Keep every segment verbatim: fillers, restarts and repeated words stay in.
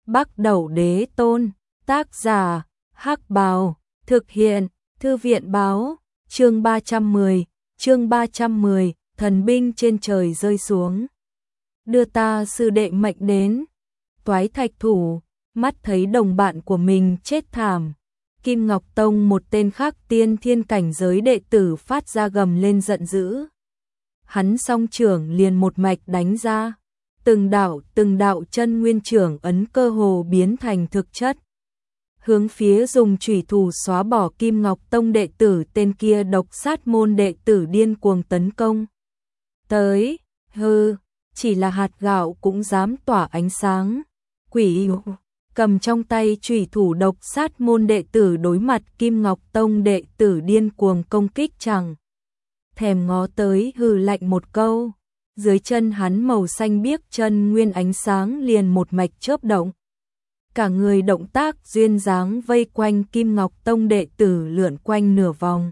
Bắc Đẩu Đế Tôn, tác giả, Hắc Bào, thực hiện, Thư viện báo, chương ba trăm mười, chương ba trăm mười, thần binh trên trời rơi xuống. Đưa ta sư đệ mệnh đến, Toái Thạch Thủ, mắt thấy đồng bạn của mình chết thảm. Kim Ngọc Tông một tên khác tiên thiên cảnh giới đệ tử phát ra gầm lên giận dữ. Hắn song trưởng liền một mạch đánh ra. Từng đạo từng đạo chân nguyên trưởng ấn cơ hồ biến thành thực chất. Hướng phía dùng chủy thủ xóa bỏ Kim Ngọc Tông đệ tử tên kia độc sát môn đệ tử điên cuồng tấn công. Tới, hư, chỉ là hạt gạo cũng dám tỏa ánh sáng. Quỷ cầm trong tay chủy thủ độc sát môn đệ tử đối mặt Kim Ngọc Tông đệ tử điên cuồng công kích chẳng. Thèm ngó tới hừ lạnh một câu. Dưới chân hắn màu xanh biếc chân nguyên ánh sáng liền một mạch chớp động. Cả người động tác duyên dáng vây quanh Kim Ngọc Tông đệ tử lượn quanh nửa vòng.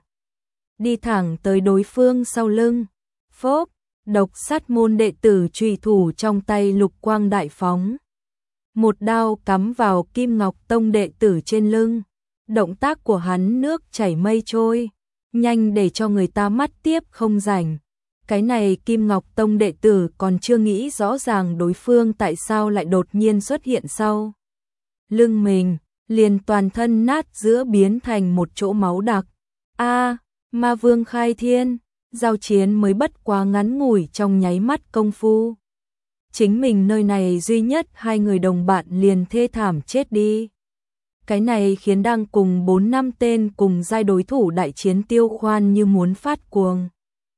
Đi thẳng tới đối phương sau lưng. Phốp, độc sát môn đệ tử chủy thủ trong tay lục quang đại phóng. Một đao cắm vào Kim Ngọc Tông đệ tử trên lưng. Động tác của hắn nước chảy mây trôi, nhanh để cho người ta mắt tiếp không rảnh. Cái này Kim Ngọc Tông đệ tử còn chưa nghĩ rõ ràng đối phương tại sao lại đột nhiên xuất hiện sau lưng mình, liền toàn thân nát giữa biến thành một chỗ máu đặc. A, Ma Vương khai thiên, giao chiến mới bất quá ngắn ngủi trong nháy mắt công phu. Chính mình nơi này duy nhất hai người đồng bạn liền thê thảm chết đi. Cái này khiến đang cùng bốn năm tên cùng giai đối thủ đại chiến Tiêu Khoan như muốn phát cuồng.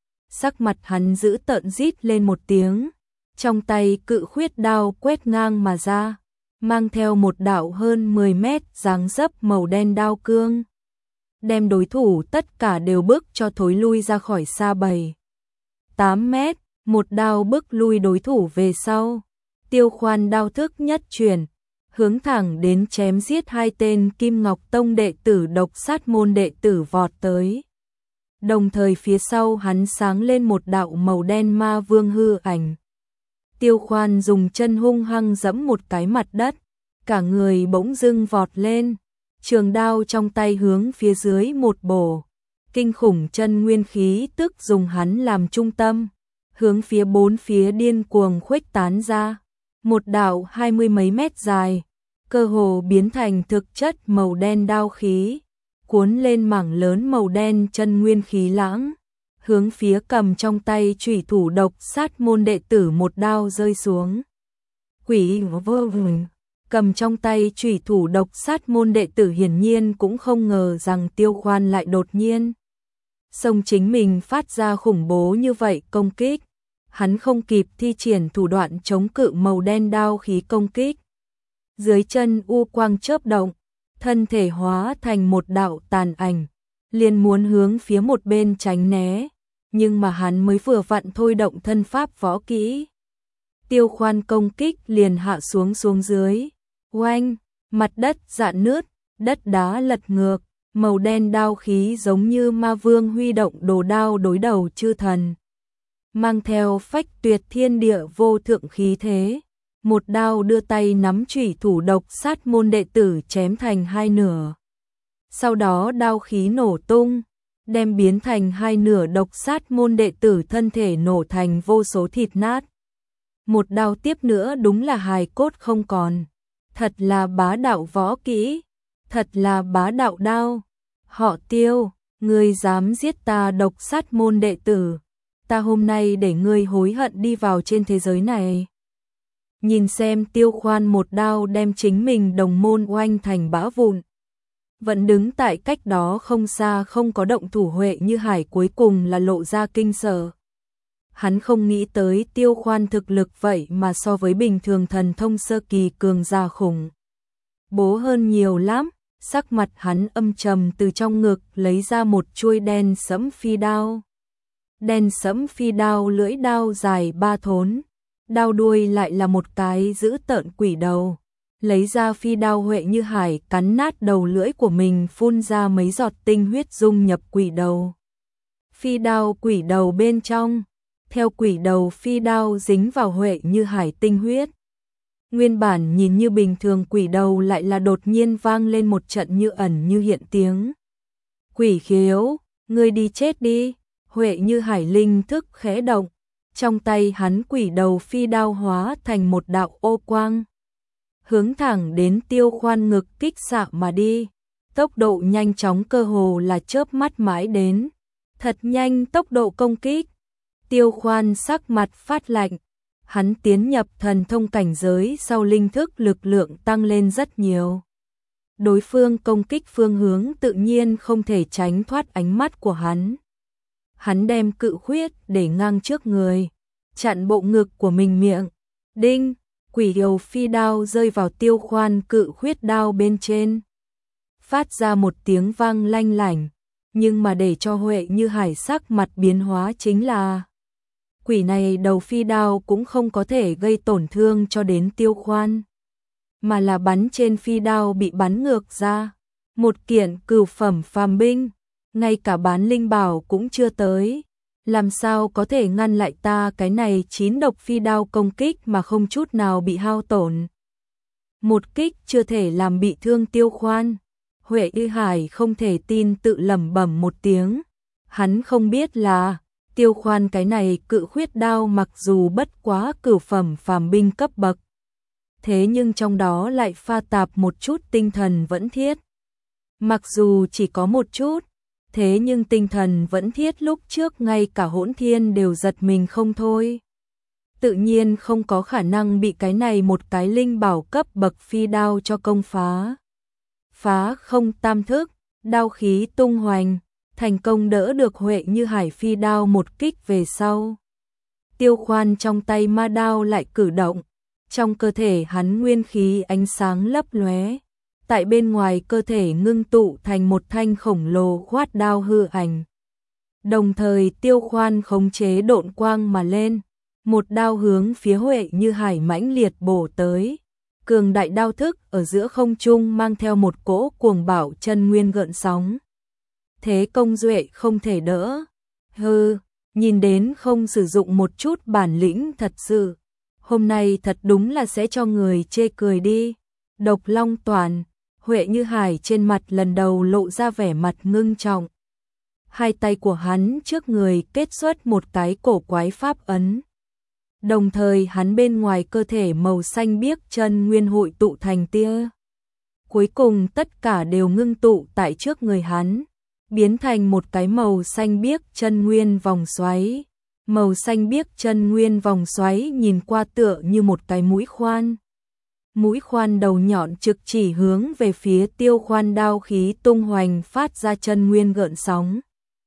Sắc mặt hắn giữ tợn rít lên một tiếng, trong tay cự khuyết đao quét ngang mà ra, mang theo một đạo hơn mười mét dáng dấp màu đen đao cương, đem đối thủ tất cả đều bước cho thối lui ra khỏi xa bảy tám mét, một đao bước lui đối thủ về sau. Tiêu Khoan đao thức nhất chuyển, hướng thẳng đến chém giết hai tên Kim Ngọc Tông đệ tử độc sát môn đệ tử vọt tới. Đồng thời phía sau hắn sáng lên một đạo màu đen ma vương hư ảnh. Tiêu Khoan dùng chân hung hăng giẫm một cái mặt đất, cả người bỗng dưng vọt lên, trường đao trong tay hướng phía dưới một bổ. Kinh khủng chân nguyên khí tức dùng hắn làm trung tâm, hướng phía bốn phía điên cuồng khuếch tán ra. Một đạo hai mươi mấy mét dài, cơ hồ biến thành thực chất màu đen đao khí, cuốn lên mảng lớn màu đen chân nguyên khí lãng, hướng phía cầm trong tay chủy thủ độc sát môn đệ tử một đao rơi xuống. Quỷ vô vừng, cầm trong tay chủy thủ độc sát môn đệ tử hiển nhiên cũng không ngờ rằng Tiêu Khoan lại đột nhiên xông chính mình phát ra khủng bố như vậy công kích. Hắn không kịp thi triển thủ đoạn chống cự màu đen đao khí công kích. Dưới chân u quang chớp động, thân thể hóa thành một đạo tàn ảnh, liền muốn hướng phía một bên tránh né, nhưng mà hắn mới vừa vặn thôi động thân pháp võ kỹ. Tiêu Khoan công kích liền hạ xuống xuống dưới, oanh, mặt đất rạn nứt, đất đá lật ngược, màu đen đao khí giống như ma vương huy động đồ đao đối đầu chư thần. Mang theo phách tuyệt thiên địa vô thượng khí thế, một đao đưa tay nắm chủy thủ độc sát môn đệ tử chém thành hai nửa. Sau đó đao khí nổ tung, đem biến thành hai nửa độc sát môn đệ tử thân thể nổ thành vô số thịt nát. Một đao tiếp nữa đúng là hài cốt không còn. Thật là bá đạo võ kỹ, thật là bá đạo đao. Họ Tiêu, ngươi dám giết ta độc sát môn đệ tử, ta hôm nay để ngươi hối hận đi vào trên thế giới này. Nhìn xem Tiêu Khoan một đao đem chính mình đồng môn oanh thành bã vụn. Vẫn đứng tại cách đó không xa không có động thủ Huệ Như Hải cuối cùng là lộ ra kinh sợ. Hắn không nghĩ tới Tiêu Khoan thực lực vậy mà so với bình thường thần thông sơ kỳ cường giả khủng bố hơn nhiều lắm. Sắc mặt hắn âm trầm, từ trong ngực lấy ra một chuôi đen sẫm phi đao. Đen sẫm phi đao lưỡi đao dài ba thốn, đao đuôi lại là một cái dữ tợn quỷ đầu. Lấy ra phi đao Huệ Như Hải cắn nát đầu lưỡi của mình, phun ra mấy giọt tinh huyết dung nhập quỷ đầu. Phi đao quỷ đầu bên trong, theo quỷ đầu phi đao dính vào Huệ Như Hải tinh huyết. Nguyên bản nhìn như bình thường quỷ đầu lại là đột nhiên vang lên một trận như ẩn như hiện tiếng. Quỷ khiếu, ngươi đi chết đi. Huệ Như Hải linh thức khẽ động, trong tay hắn quỷ đầu phi đao hóa thành một đạo ô quang, hướng thẳng đến Tiêu Khoan ngực kích xạ mà đi. Tốc độ nhanh chóng cơ hồ là chớp mắt mãi đến, thật nhanh tốc độ công kích. Tiêu Khoan sắc mặt phát lạnh, hắn tiến nhập thần thông cảnh giới sau linh thức lực lượng tăng lên rất nhiều. Đối phương công kích phương hướng tự nhiên không thể tránh thoát ánh mắt của hắn. Hắn đem cự khuyết để ngang trước người, chặn bộ ngực của mình miệng. Đinh, quỷ đầu phi đao rơi vào Tiêu Khoan cự khuyết đao bên trên. Phát ra một tiếng vang lanh lảnh, nhưng mà để cho Huệ Như Hải sắc mặt biến hóa chính là quỷ này đầu phi đao cũng không có thể gây tổn thương cho đến Tiêu Khoan, mà là bắn trên phi đao bị bắn ngược ra. Một kiện cửu phẩm phàm binh, ngay cả bán linh bảo cũng chưa tới, làm sao có thể ngăn lại ta cái này chín độc phi đao công kích mà không chút nào bị hao tổn. Một kích chưa thể làm bị thương Tiêu Khoan. Huệ Như Hải không thể tin tự lẩm bẩm một tiếng, hắn không biết là Tiêu Khoan cái này cự khuyết đao mặc dù bất quá cửu phẩm phàm binh cấp bậc, thế nhưng trong đó lại pha tạp một chút tinh thần vẫn thiết. Mặc dù chỉ có một chút, thế nhưng tinh thần vẫn thiết lúc trước ngay cả Hỗn Thiên đều giật mình không thôi. Tự nhiên không có khả năng bị cái này một cái linh bảo cấp bậc phi đao cho công phá. Phá không tam thức, đao khí tung hoành, thành công đỡ được Huệ Như Hải phi đao một kích về sau. Tiêu Khoan trong tay ma đao lại cử động, trong cơ thể hắn nguyên khí ánh sáng lấp lóe, tại bên ngoài cơ thể ngưng tụ thành một thanh khổng lồ khoát đao hư ảnh. Đồng thời Tiêu Khoan khống chế độn quang mà lên, một đao hướng phía Huệ Như Hải mãnh liệt bổ tới. Cường đại đao thức ở giữa không trung mang theo một cỗ cuồng bạo chân nguyên gợn sóng. Thế công duệ không thể đỡ. Hừ, nhìn đến không sử dụng một chút bản lĩnh thật sự. Hôm nay thật đúng là sẽ cho người chê cười đi. Độc Long Toàn, Huệ Như Hải trên mặt lần đầu lộ ra vẻ mặt ngưng trọng. Hai tay của hắn trước người kết xuất một cái cổ quái pháp ấn. Đồng thời hắn bên ngoài cơ thể màu xanh biếc chân nguyên hội tụ thành tia. Cuối cùng tất cả đều ngưng tụ tại trước người hắn, biến thành một cái màu xanh biếc chân nguyên vòng xoáy. Màu xanh biếc chân nguyên vòng xoáy nhìn qua tựa như một cái mũi khoan. Mũi khoan đầu nhọn trực chỉ hướng về phía Tiêu Khoan, đao khí tung hoành phát ra chân nguyên gợn sóng.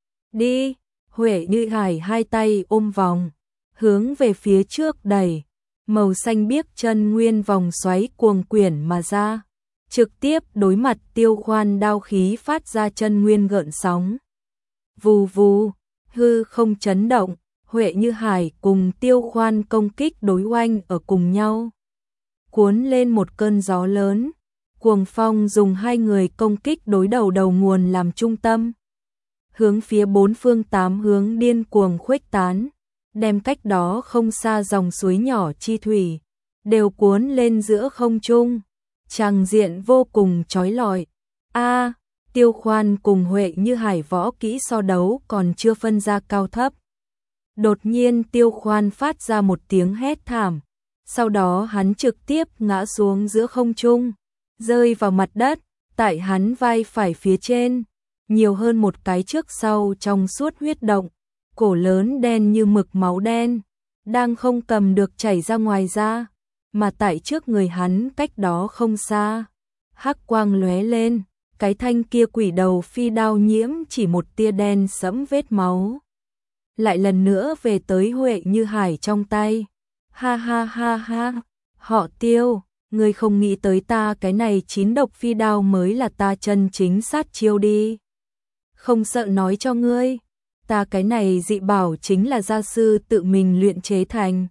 Đi, Huệ Như Hải hai tay ôm vòng, hướng về phía trước đẩy, màu xanh biếc chân nguyên vòng xoáy cuồng quyển mà ra, trực tiếp đối mặt Tiêu Khoan, đao khí phát ra chân nguyên gợn sóng. Vù vù, hư không chấn động, Huệ Như Hải cùng Tiêu Khoan công kích đối oanh ở cùng nhau, cuốn lên một cơn gió lớn, cuồng phong dùng hai người công kích đối đầu đầu nguồn làm trung tâm, hướng phía bốn phương tám hướng điên cuồng khuếch tán, đem cách đó không xa dòng suối nhỏ chi thủy đều cuốn lên giữa không trung, tràng diện vô cùng chói lọi. A, Tiêu Khoan cùng Huệ Như Hải võ kỹ so đấu còn chưa phân ra cao thấp. Đột nhiên Tiêu Khoan phát ra một tiếng hét thảm, sau đó hắn trực tiếp ngã xuống giữa không trung, rơi vào mặt đất, tại hắn vai phải phía trên, nhiều hơn một cái trước sau trong suốt huyết động, cổ lớn đen như mực máu đen, đang không cầm được chảy ra ngoài ra, mà tại trước người hắn cách đó không xa, hắc quang lóe lên, cái thanh kia quỷ đầu phi đao nhiễm chỉ một tia đen sẫm vết máu, lại lần nữa về tới Huệ Như Hải trong tay. Ha ha ha ha, họ Tiêu, ngươi không nghĩ tới ta cái này chín độc phi đao mới là ta chân chính sát chiêu đi. Không sợ nói cho ngươi, ta cái này dị bảo chính là gia sư tự mình luyện chế thành.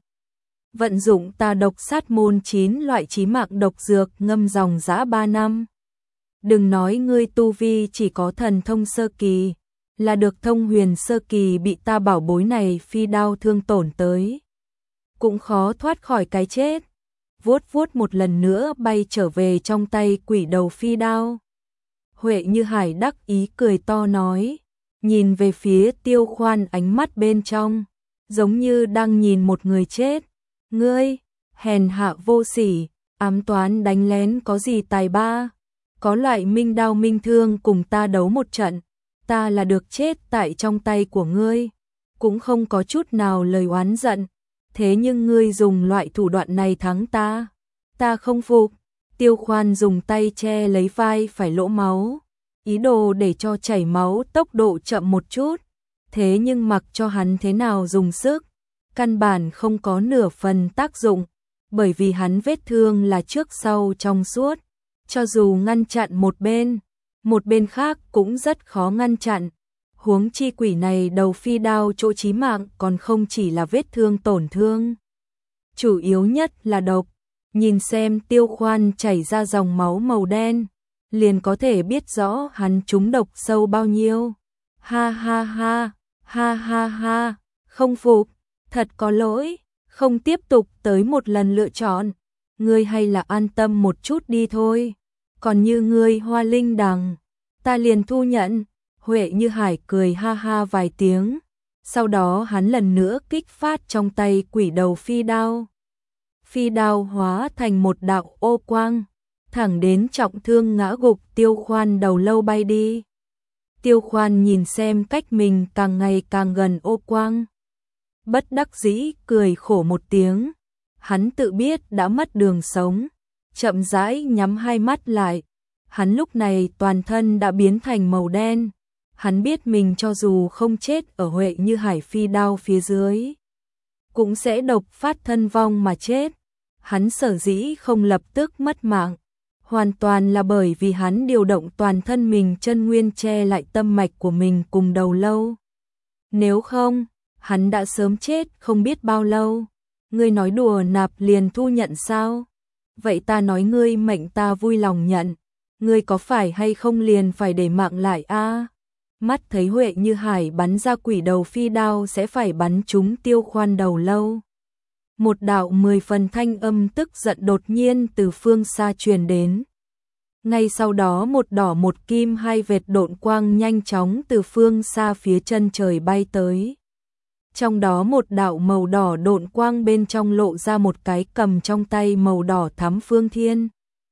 Vận dụng ta độc sát môn chín loại chí mạng độc dược ngâm dòng dã ba năm. Đừng nói ngươi tu vi chỉ có thần thông sơ kỳ, là được thông huyền sơ kỳ bị ta bảo bối này phi đao thương tổn tới, cũng khó thoát khỏi cái chết. vuốt vuốt một lần nữa bay trở về trong tay quỷ đầu phi đao. Huệ Như Hải đắc ý cười to nói, nhìn về phía Tiêu Khoan ánh mắt bên trong, giống như đang nhìn một người chết. Ngươi, hèn hạ vô sỉ, ám toán đánh lén có gì tài ba, có loại minh đao minh thương cùng ta đấu một trận, ta là được chết tại trong tay của ngươi, cũng không có chút nào lời oán giận, thế nhưng ngươi dùng loại thủ đoạn này thắng ta, ta không phục. Tiêu Khoan dùng tay che lấy vai phải lỗ máu, ý đồ để cho chảy máu tốc độ chậm một chút, thế nhưng mặc cho hắn thế nào dùng sức, căn bản không có nửa phần tác dụng, bởi vì hắn vết thương là trước sau trong suốt, cho dù ngăn chặn một bên, một bên khác cũng rất khó ngăn chặn. Huống chi quỷ này đầu phi đao chỗ chí mạng còn không chỉ là vết thương tổn thương, chủ yếu nhất là độc. Nhìn xem Tiêu Khoan chảy ra dòng máu màu đen, liền có thể biết rõ hắn trúng độc sâu bao nhiêu. Ha ha ha, ha ha ha, không phục, thật có lỗi, không tiếp tục tới một lần lựa chọn, ngươi hay là an tâm một chút đi thôi, còn như ngươi Hoa Linh Đằng, ta liền thu nhận. Huệ Như Hải cười ha ha vài tiếng, sau đó hắn lần nữa kích phát trong tay quỷ đầu phi đao. Phi đao hóa thành một đạo ô quang, thẳng đến trọng thương ngã gục Tiêu Khoan đầu lâu bay đi. Tiêu Khoan nhìn xem cách mình càng ngày càng gần ô quang, bất đắc dĩ cười khổ một tiếng, hắn tự biết đã mất đường sống, chậm rãi nhắm hai mắt lại, hắn lúc này toàn thân đã biến thành màu đen, hắn biết mình cho dù không chết ở Huệ Như Hải phi đao phía dưới, cũng sẽ độc phát thân vong mà chết. Hắn sở dĩ không lập tức mất mạng, hoàn toàn là bởi vì hắn điều động toàn thân mình chân nguyên che lại tâm mạch của mình cùng đầu lâu. Nếu không, hắn đã sớm chết không biết bao lâu. Ngươi nói đùa nạp liền thu nhận sao? Vậy ta nói ngươi mệnh ta vui lòng nhận, ngươi có phải hay không liền phải để mạng lại a? À? Mắt thấy Huệ Như Hải bắn ra quỷ đầu phi đao sẽ phải bắn trúng Tiêu Khoan đầu lâu. Một đạo mười phần thanh âm tức giận đột nhiên từ phương xa truyền đến. Ngay sau đó một đỏ một kim hai vệt độn quang nhanh chóng từ phương xa phía chân trời bay tới. Trong đó một đạo màu đỏ độn quang bên trong lộ ra một cái cầm trong tay màu đỏ thắm phương thiên.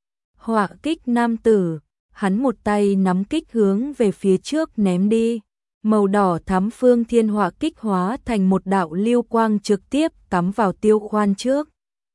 Họa kích nam tử, hắn một tay nắm kích hướng về phía trước ném đi. Màu đỏ thắm phương thiên họa kích hóa thành một đạo lưu quang trực tiếp cắm vào Tiêu Khoan trước.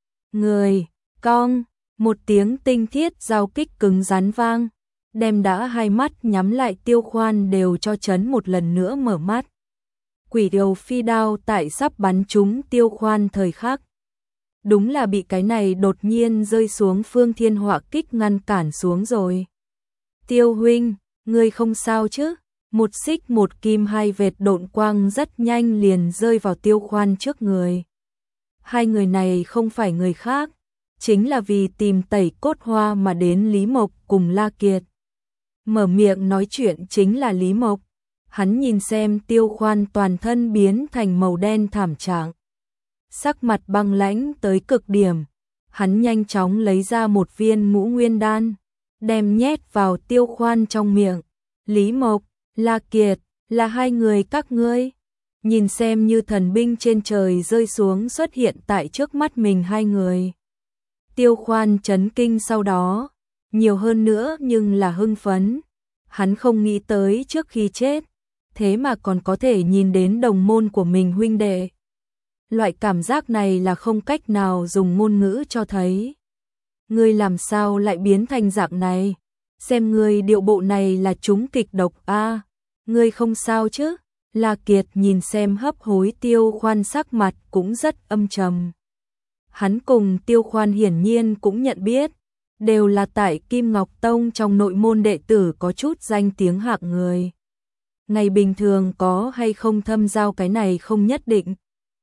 Người, cong, một tiếng tinh thiết giao kích cứng rắn vang, đem đã hai mắt nhắm lại Tiêu Khoan đều cho chấn một lần nữa mở mắt. Quỷ đầu phi đao tại sắp bắn trúng Tiêu Khoan thời khắc, đúng là bị cái này đột nhiên rơi xuống phương thiên họa kích ngăn cản xuống rồi. Tiêu huynh, ngươi không sao chứ? Một xích một kim hai vệt độn quang rất nhanh liền rơi vào Tiêu Khoan trước người. Hai người này không phải người khác, chính là vì tìm tẩy cốt hoa mà đến Lý Mộc cùng La Kiệt. Mở miệng nói chuyện chính là Lý Mộc. Hắn nhìn xem Tiêu Khoan toàn thân biến thành màu đen thảm trạng, sắc mặt băng lãnh tới cực điểm. Hắn nhanh chóng lấy ra một viên ngũ nguyên đan, đem nhét vào Tiêu Khoan trong miệng. Lý Mộc, La Kiệt, là hai người các ngươi. Nhìn xem như thần binh trên trời rơi xuống xuất hiện tại trước mắt mình hai người. Tiêu Khoan chấn kinh sau đó, nhiều hơn nữa nhưng là hưng phấn. Hắn không nghĩ tới trước khi chết, thế mà còn có thể nhìn đến đồng môn của mình huynh đệ. Loại cảm giác này là không cách nào dùng ngôn ngữ cho thấy. Ngươi làm sao lại biến thành dạng này? Xem ngươi điệu bộ này là trúng kịch độc a, à, ngươi không sao chứ? La Kiệt nhìn xem hấp hối Tiêu Khoan sắc mặt cũng rất âm trầm. Hắn cùng Tiêu Khoan hiển nhiên cũng nhận biết, đều là tại Kim Ngọc Tông trong nội môn đệ tử có chút danh tiếng hạng người. Ngày bình thường có hay không thâm giao cái này không nhất định.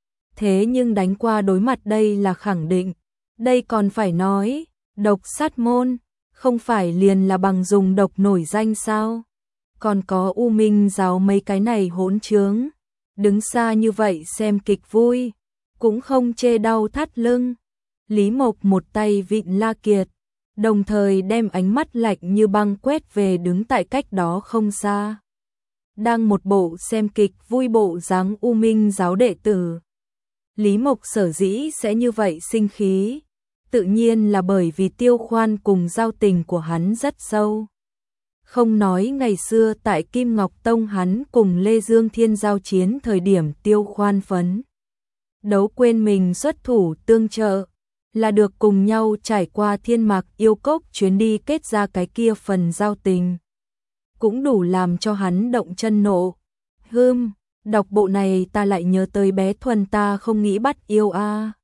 Thế nhưng đánh qua đối mặt đây là khẳng định. Đây còn phải nói, độc sát môn, không phải liền là bằng dùng độc nổi danh sao? Còn có U Minh giáo mấy cái này hỗn trướng, đứng xa như vậy xem kịch vui, cũng không chê đau thắt lưng. Lý Mộc một tay vịn La Kiệt, đồng thời đem ánh mắt lạnh như băng quét về đứng tại cách đó không xa. Đang một bộ xem kịch vui bộ dáng U Minh giáo đệ tử. Lý Mộc sở dĩ sẽ như vậy sinh khí, tự nhiên là bởi vì Tiêu Khoan cùng giao tình của hắn rất sâu. Không nói ngày xưa tại Kim Ngọc Tông hắn cùng Lê Dương Thiên giao chiến thời điểm Tiêu Khoan phấn đấu quên mình xuất thủ tương trợ, là được cùng nhau trải qua Thiên Mạc Yêu Cốc chuyến đi kết ra cái kia phần giao tình. Cũng đủ làm cho hắn động chân nộ. Hưm, đọc bộ này ta lại nhớ tới bé Thuần ta không nghĩ bắt yêu a.